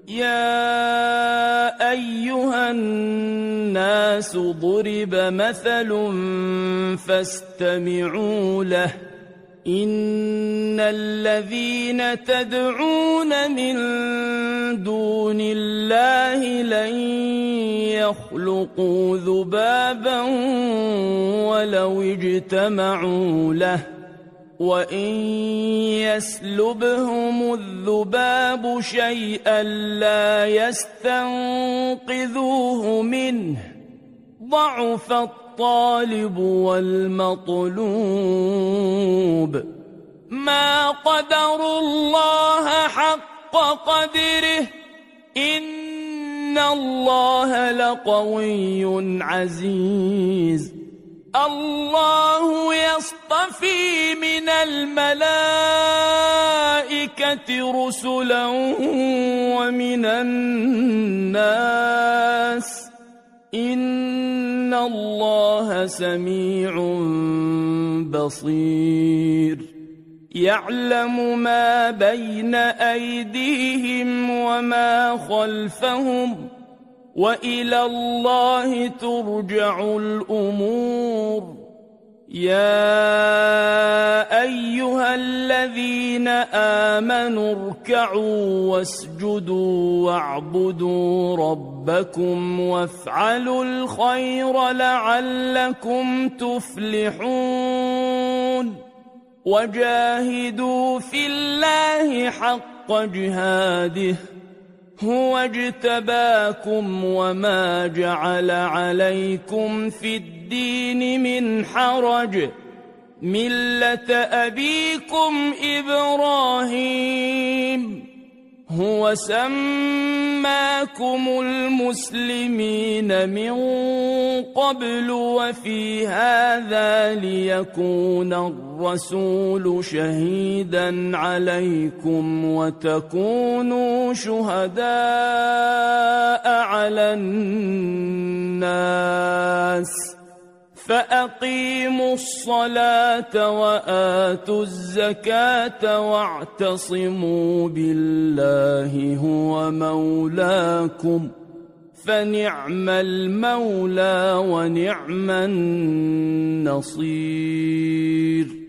يا أيها الناس ضرب مثل فاستمعوا له إن الذين تدعون من دون الله لن يخلقوا ذبابا ولو اجتمعوا له وإن يسلبهم الذباب شيئا لا يستنقذوه منه ضعف الطالب والمطلوب ما قدروا الله حق قدره إن الله لقوي عزيز الله يصطفي من الملائكة رسلا ومن الناس إن الله سميع بصير يعلم ما بين أيديهم وما خلفهم وإلى الله ترجع الأمور يا أيها الذين آمنوا اركعوا واسجدوا واعبدوا ربكم وافعلوا الخير لعلكم تفلحون وجاهدوا في الله حق جهاده هو اجتباكم وما جعل عليكم في الدين من حرج ملة أبيكم إبراهيم هو سماكم المسلمين من قبل وفي هذا ليكون الرسول شهيدا عليكم وتكونوا شهداء على الناس فأقيموا الصلاة وآتوا الزكاة واعتصموا بالله هو مولاكم فنعم المولى ونعم النصير